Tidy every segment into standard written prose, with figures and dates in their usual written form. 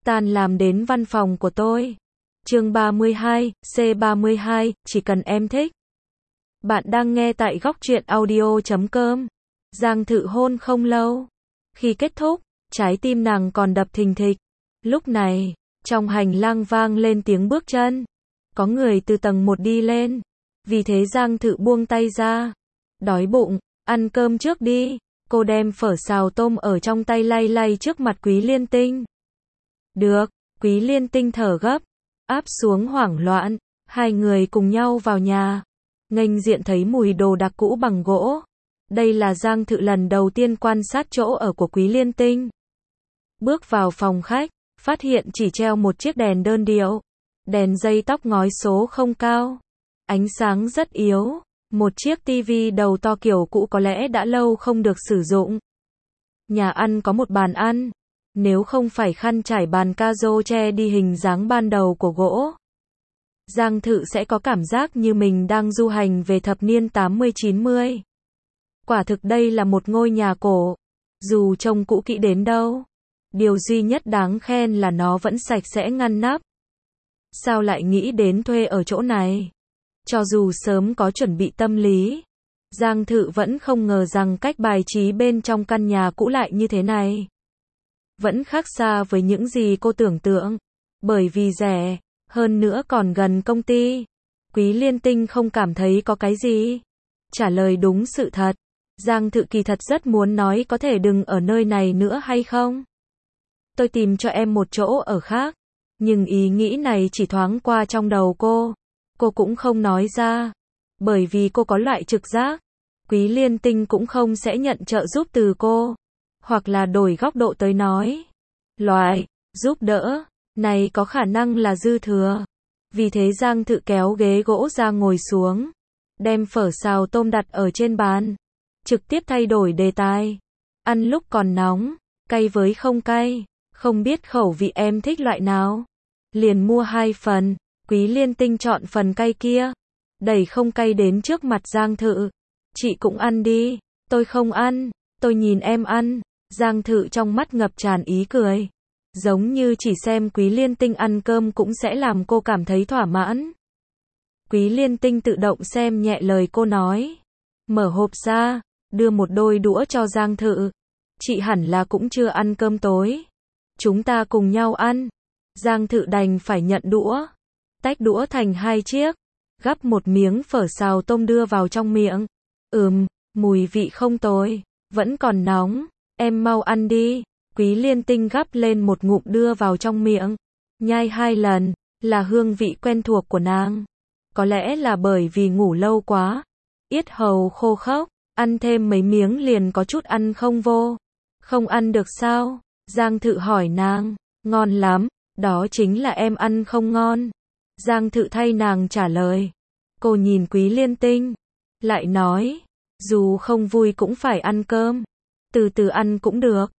Tan làm đến văn phòng của tôi. Chương 32, C32, chỉ cần em thích. Bạn đang nghe tại góc truyện audio.com. Giang Thự hôn không lâu. Khi kết thúc, trái tim nàng còn đập thình thịch. Lúc này, trong hành lang vang lên tiếng bước chân. Có người từ tầng 1 đi lên. Vì thế Giang Thự buông tay ra. Đói bụng, ăn cơm trước đi. Cô đem phở xào tôm ở trong tay lay lay trước mặt Quý Liên Tinh. Được, Quý Liên Tinh thở gấp, áp xuống hoảng loạn. Hai người cùng nhau vào nhà. Nghênh diện thấy mùi đồ đạc cũ bằng gỗ. Đây là Giang Thự lần đầu tiên quan sát chỗ ở của Quý Liên Tinh. Bước vào phòng khách, phát hiện chỉ treo một chiếc đèn đơn điệu. Đèn dây tóc ngói số không cao. Ánh sáng rất yếu. Một chiếc tivi đầu to kiểu cũ có lẽ đã lâu không được sử dụng. Nhà ăn có một bàn ăn. Nếu không phải khăn trải bàn cazo che đi hình dáng ban đầu của gỗ, Giang Thự sẽ có cảm giác như mình đang du hành về thập niên 80-90. Quả thực đây là một ngôi nhà cổ. Dù trông cũ kỹ đến đâu, điều duy nhất đáng khen là nó vẫn sạch sẽ ngăn nắp. Sao lại nghĩ đến thuê ở chỗ này? Cho dù sớm có chuẩn bị tâm lý, Giang Thự vẫn không ngờ rằng cách bài trí bên trong căn nhà cũ lại như thế này. Vẫn khác xa với những gì cô tưởng tượng. Bởi vì rẻ, hơn nữa còn gần công ty. Quý Liên Tinh không cảm thấy có cái gì. Trả lời đúng sự thật. Giang Thự kỳ thật rất muốn nói có thể đừng ở nơi này nữa hay không? Tôi tìm cho em một chỗ ở khác. Nhưng ý nghĩ này chỉ thoáng qua trong đầu cô. Cô cũng không nói ra. Bởi vì cô có loại trực giác. Quý Liên Tinh cũng không sẽ nhận trợ giúp từ cô. Hoặc là đổi góc độ tới nói. Loại giúp đỡ này có khả năng là dư thừa. Vì thế Giang Thự kéo ghế gỗ ra ngồi xuống. Đem phở xào tôm đặt ở trên bàn. Trực tiếp thay đổi đề tài. Ăn lúc còn nóng, cay với không cay. Không biết khẩu vị em thích loại nào. Liền mua 2 phần. Quý Liên Tinh chọn phần cay kia. Đẩy không cay đến trước mặt Giang Thự. Chị cũng ăn đi. Tôi không ăn. Tôi nhìn em ăn. Giang Thự trong mắt ngập tràn ý cười. Giống như chỉ xem Quý Liên Tinh ăn cơm cũng sẽ làm cô cảm thấy thỏa mãn. Quý Liên Tinh tự động xem nhẹ lời cô nói. Mở hộp ra, đưa một đôi đũa cho Giang Thự. Chị hẳn là cũng chưa ăn cơm tối. Chúng ta cùng nhau ăn. Giang Thự đành phải nhận đũa. Tách đũa thành 2 chiếc. Gắp một miếng phở xào tôm đưa vào trong miệng. Mùi vị không tồi. Vẫn còn nóng. Em mau ăn đi. Quý Liên Tinh gắp lên một ngụm đưa vào trong miệng. Nhai 2 lần. Là hương vị quen thuộc của nàng. Có lẽ là bởi vì ngủ lâu quá. Yết hầu khô khốc. Ăn thêm mấy miếng liền có chút ăn không vô. Không ăn được sao? Giang Thự hỏi nàng. Ngon lắm. Đó chính là em ăn không ngon. Giang Thự thay nàng trả lời. Cô nhìn Quý Liên Tinh. Lại nói. Dù không vui cũng phải ăn cơm. Từ từ ăn cũng được.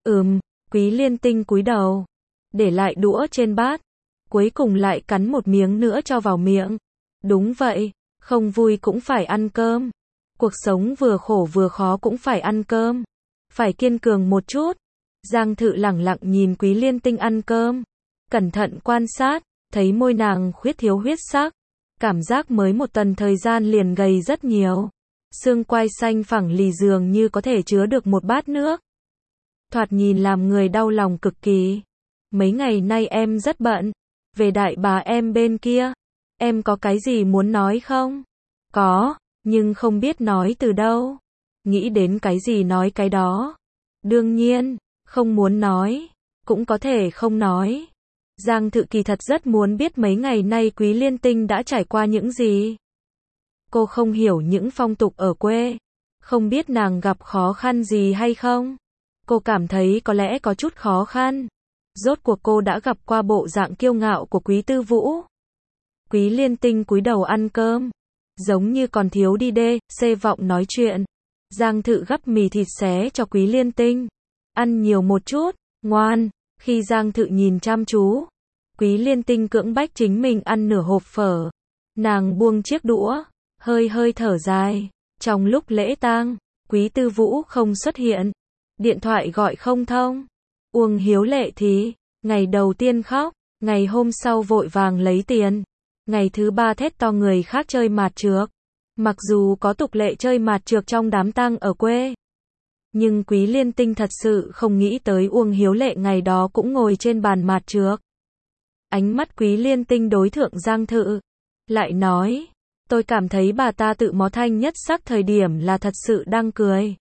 Quý Liên Tinh cúi đầu. Để lại đũa trên bát. Cuối cùng lại cắn một miếng nữa cho vào miệng. Đúng vậy. Không vui cũng phải ăn cơm. Cuộc sống vừa khổ vừa khó cũng phải ăn cơm. Phải kiên cường một chút. Giang Thự lẳng lặng nhìn Quý Liên Tinh ăn cơm. Cẩn thận quan sát. Thấy môi nàng khuyết thiếu huyết sắc. Cảm giác mới một tuần thời gian liền gầy rất nhiều. Xương quai xanh phẳng lì dường như có thể chứa được một bát nước. Thoạt nhìn làm người đau lòng cực kỳ. Mấy ngày nay em rất bận. Về đại bà em bên kia. Em có cái gì muốn nói không? Có, nhưng không biết nói từ đâu. Nghĩ đến cái gì nói cái đó. Đương nhiên, không muốn nói. Cũng có thể không nói. Giang Thự kỳ thật rất muốn biết mấy ngày nay Quý Liên Tinh đã trải qua những gì. Cô không hiểu những phong tục ở quê. Không biết nàng gặp khó khăn gì hay không. Cô cảm thấy có lẽ có chút khó khăn. Rốt cuộc cô đã gặp qua bộ dạng kiêu ngạo của Quý Tư Vũ. Quý Liên Tinh cúi đầu ăn cơm. Giống như còn thiếu đi C vọng nói chuyện. Giang Thự gắp mì thịt xé cho Quý Liên Tinh. Ăn nhiều một chút, ngoan. Khi Giang Thự nhìn chăm chú, Quý Liên Tinh cưỡng bách chính mình ăn nửa hộp phở. Nàng buông chiếc đũa, hơi thở dài. Trong lúc lễ tang, Quý Tư Vũ không xuất hiện. Điện thoại gọi không thông. Uông Hiếu Lệ thì, Ngày đầu tiên khóc, ngày hôm sau vội vàng lấy tiền. Ngày thứ ba thét to người khác chơi mạt trược. Mặc dù có tục lệ chơi mạt trược trong đám tang ở quê, nhưng Quý Liên Tinh thật sự không nghĩ tới Uông Hiếu Lệ ngày đó cũng ngồi trên bàn mạt trược. Ánh mắt Quý Liên Tinh đối thượng Giang Thự, lại nói, tôi cảm thấy bà ta tự mó thanh nhất sắc thời điểm là thật sự đang cười.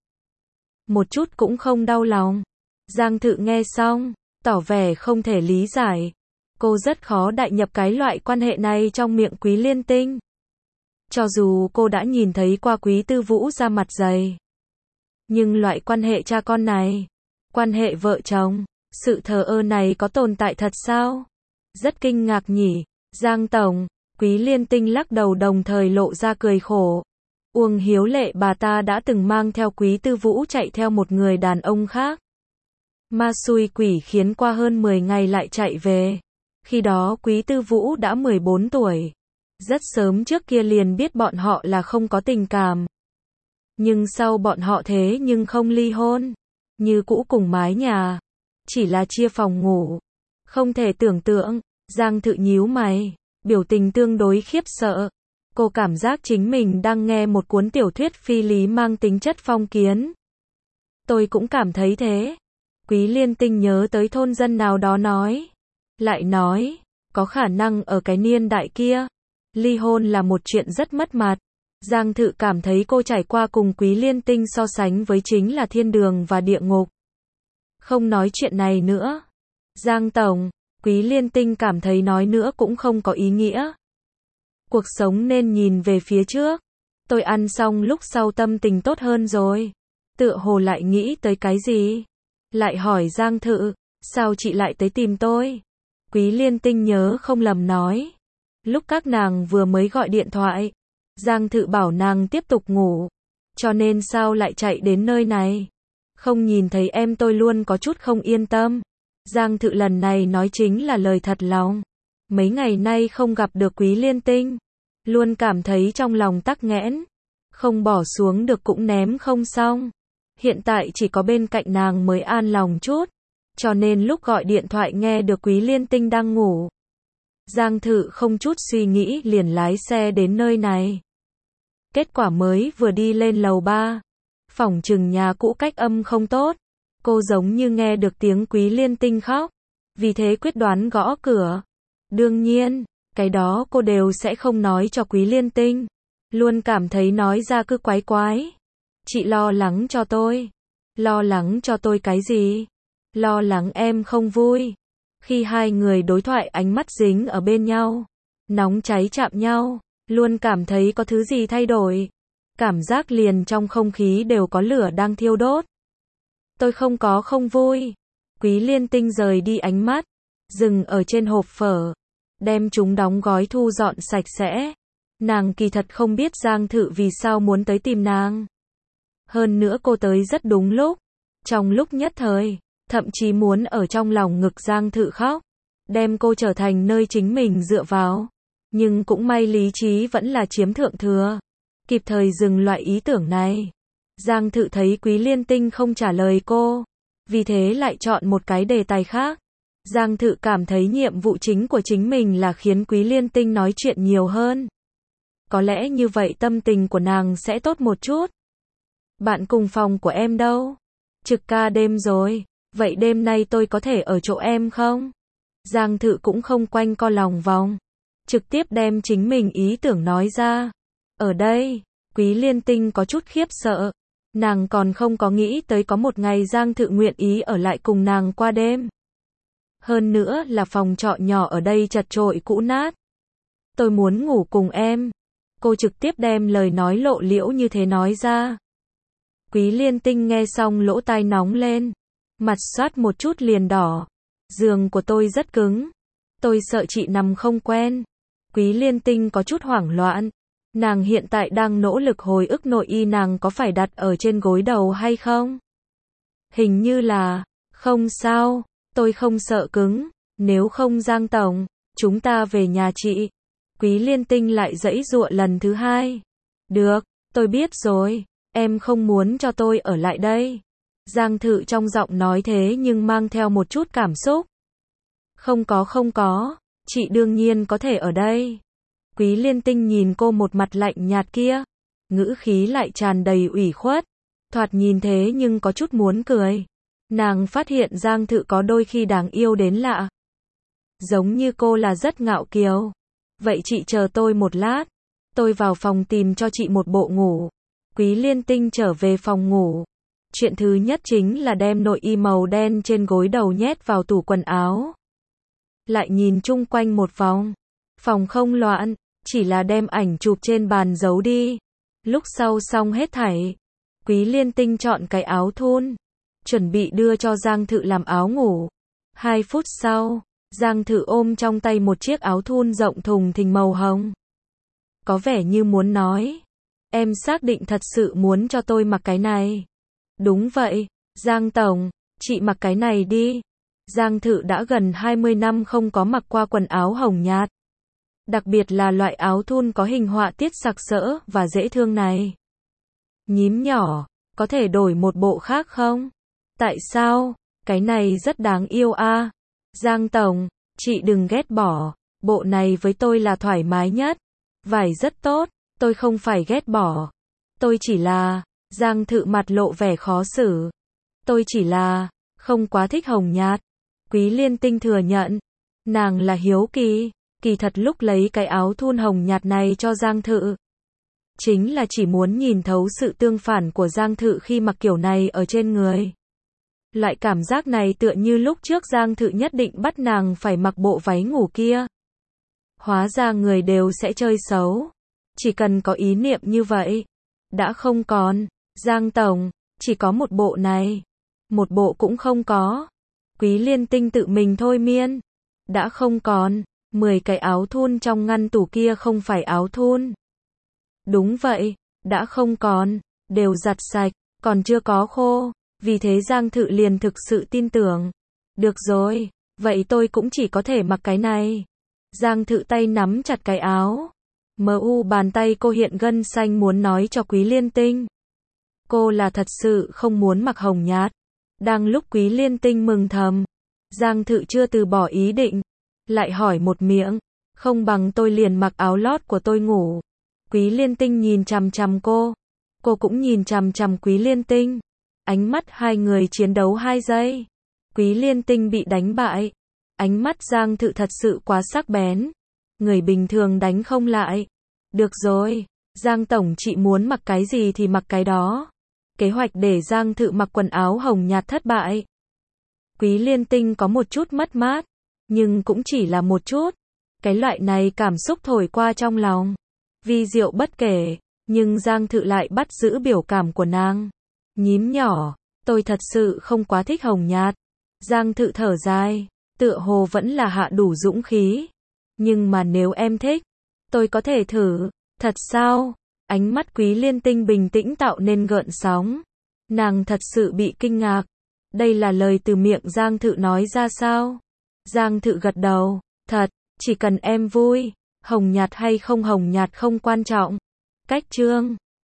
Một chút cũng không đau lòng. Giang Thự nghe xong, tỏ vẻ không thể lý giải. Cô rất khó đại nhập cái loại quan hệ này trong miệng Quý Liên Tinh. Cho dù cô đã nhìn thấy qua Quý Tư Vũ ra mặt dày, nhưng loại quan hệ cha con này, quan hệ vợ chồng, sự thờ ơ này có tồn tại thật sao? Rất kinh ngạc nhỉ, Giang Tổng. Quý Liên Tinh lắc đầu đồng thời lộ ra cười khổ. Uông Hiếu Lệ bà ta đã từng mang theo Quý Tư Vũ chạy theo một người đàn ông khác. Ma xui quỷ khiến qua hơn 10 ngày lại chạy về. Khi đó Quý Tư Vũ đã 14 tuổi. Rất sớm trước kia liền biết bọn họ là không có tình cảm. Nhưng sau bọn họ thế nhưng không ly hôn. Như cũ cùng mái nhà. Chỉ là chia phòng ngủ. Không thể tưởng tượng. Giang Thự nhíu mày, biểu tình tương đối khiếp sợ. Cô cảm giác chính mình đang nghe một cuốn tiểu thuyết phi lý mang tính chất phong kiến. Tôi cũng cảm thấy thế. Quý Liên Tinh nhớ tới thôn dân nào đó nói. Lại nói, có khả năng ở cái niên đại kia, ly hôn là một chuyện rất mất mặt. Giang Thự cảm thấy cô trải qua cùng Quý Liên Tinh so sánh với chính là thiên đường và địa ngục. Không nói chuyện này nữa. Giang Tổng, Quý Liên Tinh cảm thấy nói nữa cũng không có ý nghĩa. Cuộc sống nên nhìn về phía trước. Tôi ăn xong lúc sau tâm tình tốt hơn rồi. Tựa hồ lại nghĩ tới cái gì? Lại hỏi Giang Thự, sao chị lại tới tìm tôi? Quý Liên Tinh nhớ không lầm nói. Lúc các nàng vừa mới gọi điện thoại, Giang Thự bảo nàng tiếp tục ngủ. Cho nên sao lại chạy đến nơi này? Không nhìn thấy em tôi luôn có chút không yên tâm. Giang Thự lần này nói chính là lời thật lòng. Mấy ngày nay không gặp được Quý Liên Tinh, luôn cảm thấy trong lòng tắc nghẽn. Không bỏ xuống được cũng ném không xong. Hiện tại chỉ có bên cạnh nàng mới an lòng chút. Cho nên lúc gọi điện thoại nghe được Quý Liên Tinh đang ngủ. Giang Thự không chút suy nghĩ liền lái xe đến nơi này. Kết quả mới vừa đi lên lầu 3. Phỏng chừng nhà cũ cách âm không tốt. Cô giống như nghe được tiếng Quý Liên Tinh khóc. Vì thế quyết đoán gõ cửa. Đương nhiên, cái đó cô đều sẽ không nói cho Quý Liên Tinh. Luôn cảm thấy nói ra cứ quái quái. Chị lo lắng cho tôi. Lo lắng cho tôi cái gì? Lo lắng em không vui. Khi hai người đối thoại ánh mắt dính ở bên nhau, nóng cháy chạm nhau, luôn cảm thấy có thứ gì thay đổi. Cảm giác liền trong không khí đều có lửa đang thiêu đốt. Tôi không vui. Quý Liên Tinh rời đi ánh mắt, dừng ở trên hộp phở, đem chúng đóng gói thu dọn sạch sẽ. Nàng kỳ thật không biết Giang Thự vì sao muốn tới tìm nàng. Hơn nữa cô tới rất đúng lúc. Trong lúc nhất thời, thậm chí muốn ở trong lòng ngực Giang Thự khóc, đem cô trở thành nơi chính mình dựa vào. Nhưng cũng may lý trí vẫn là chiếm thượng thừa, kịp thời dừng loại ý tưởng này. Giang Thự thấy Quý Liên Tinh không trả lời cô, vì thế lại chọn một cái đề tài khác. Giang Thự cảm thấy nhiệm vụ chính của chính mình là khiến Quý Liên Tinh nói chuyện nhiều hơn. Có lẽ như vậy tâm tình của nàng sẽ tốt một chút. Bạn cùng phòng của em đâu? Trực ca đêm rồi, vậy đêm nay tôi có thể ở chỗ em không? Giang Thự cũng không quanh co lòng vòng, trực tiếp đem chính mình ý tưởng nói ra. Ở đây, Quý Liên Tinh có chút khiếp sợ. Nàng còn không có nghĩ tới có một ngày Giang Thự nguyện ý ở lại cùng nàng qua đêm. Hơn nữa là phòng trọ nhỏ ở đây chật chội cũ nát. Tôi muốn ngủ cùng em. Cô trực tiếp đem lời nói lộ liễu như thế nói ra. Quý Liên Tinh nghe xong lỗ tai nóng lên. Mặt xoát một chút liền đỏ. Giường của tôi rất cứng. Tôi sợ chị nằm không quen. Quý Liên Tinh có chút hoảng loạn. Nàng hiện tại đang nỗ lực hồi ức nội y nàng có phải đặt ở trên gối đầu hay không? Hình như là, không sao, tôi không sợ cứng, nếu không Giang Tổng, chúng ta về nhà chị. Quý Liên Tinh lại giãy giụa lần thứ hai. Được, tôi biết rồi, em không muốn cho tôi ở lại đây. Giang Thự trong giọng nói thế nhưng mang theo một chút cảm xúc. Không có, chị đương nhiên có thể ở đây. Quý Liên Tinh nhìn cô một mặt lạnh nhạt kia, ngữ khí lại tràn đầy ủy khuất, thoạt nhìn thế nhưng có chút muốn cười. Nàng phát hiện Giang Thự có đôi khi đáng yêu đến lạ. Giống như cô là rất ngạo kiều. Vậy chị chờ tôi một lát, tôi vào phòng tìm cho chị một bộ ngủ. Quý Liên Tinh trở về phòng ngủ. Chuyện thứ nhất chính là đem nội y màu đen trên gối đầu nhét vào tủ quần áo. Lại nhìn chung quanh một vòng. Phòng không loạn, chỉ là đem ảnh chụp trên bàn giấu đi. Lúc sau xong hết thảy, Quý Liên Tinh chọn cái áo thun, chuẩn bị đưa cho Giang Thự làm áo ngủ. 2 phút sau, Giang Thự ôm trong tay một chiếc áo thun rộng thùng thình màu hồng. Có vẻ như muốn nói, em xác định thật sự muốn cho tôi mặc cái này. Đúng vậy, Giang Tổng, chị mặc cái này đi. Giang Thự đã gần 20 năm không có mặc qua quần áo hồng nhạt. Đặc biệt là loại áo thun có hình họa tiết sặc sỡ và dễ thương này. Nhím nhỏ, có thể đổi một bộ khác không? Tại sao? Cái này rất đáng yêu a. Giang Tổng, chị đừng ghét bỏ, bộ này với tôi là thoải mái nhất. Vải rất tốt, tôi không phải ghét bỏ. Tôi chỉ là, Giang Thự mặt lộ vẻ khó xử. Tôi chỉ là, không quá thích hồng nhạt. Quý Liên Tinh thừa nhận, nàng là hiếu kỳ, kỳ thật lúc lấy cái áo thun hồng nhạt này cho Giang Thự. Chính là chỉ muốn nhìn thấu sự tương phản của Giang Thự khi mặc kiểu này ở trên người. Loại cảm giác này tựa như lúc trước Giang Thự nhất định bắt nàng phải mặc bộ váy ngủ kia. Hóa ra người đều sẽ chơi xấu. Chỉ cần có ý niệm như vậy. Đã không còn. Giang Tổng, chỉ có một bộ này. Một bộ cũng không có. Quý Liên Tinh tự mình thôi miên. Đã không còn. 10 cái áo thun trong ngăn tủ kia không phải áo thun. Đúng vậy, đã không còn. Đều giặt sạch, còn chưa có khô. Vì thế Giang Thự liền thực sự tin tưởng. Được rồi, vậy tôi cũng chỉ có thể mặc cái này. Giang Thự tay nắm chặt cái áo. Bàn tay cô hiện gân xanh muốn nói cho Quý Liên Tinh. Cô là thật sự không muốn mặc hồng nhạt. Đang lúc Quý Liên Tinh mừng thầm, Giang Thự chưa từ bỏ ý định. Lại hỏi một miệng, không bằng tôi liền mặc áo lót của tôi ngủ. Quý Liên Tinh nhìn chằm chằm cô. Cô cũng nhìn chằm chằm Quý Liên Tinh. Ánh mắt hai người chiến đấu 2 giây. Quý Liên Tinh bị đánh bại. Ánh mắt Giang Thự thật sự quá sắc bén. Người bình thường đánh không lại. Được rồi, Giang Tổng chị muốn mặc cái gì thì mặc cái đó. Kế hoạch để Giang Thự mặc quần áo hồng nhạt thất bại. Quý Liên Tinh có một chút mất mát, nhưng cũng chỉ là một chút. Cái loại này cảm xúc thổi qua trong lòng. Vi diệu bất kể, nhưng Giang Thự lại bắt giữ biểu cảm của nàng. Nhím nhỏ, tôi thật sự không quá thích hồng nhạt. Giang Thự thở dài, tựa hồ vẫn là hạ đủ dũng khí. Nhưng mà nếu em thích, tôi có thể thử. Thật sao? Ánh mắt Quý Liên Tinh bình tĩnh tạo nên gợn sóng. Nàng thật sự bị kinh ngạc. Đây là lời từ miệng Giang Thự nói ra sao? Giang Thự gật đầu. Thật, chỉ cần em vui. Hồng nhạt hay không hồng nhạt không quan trọng. Cách chương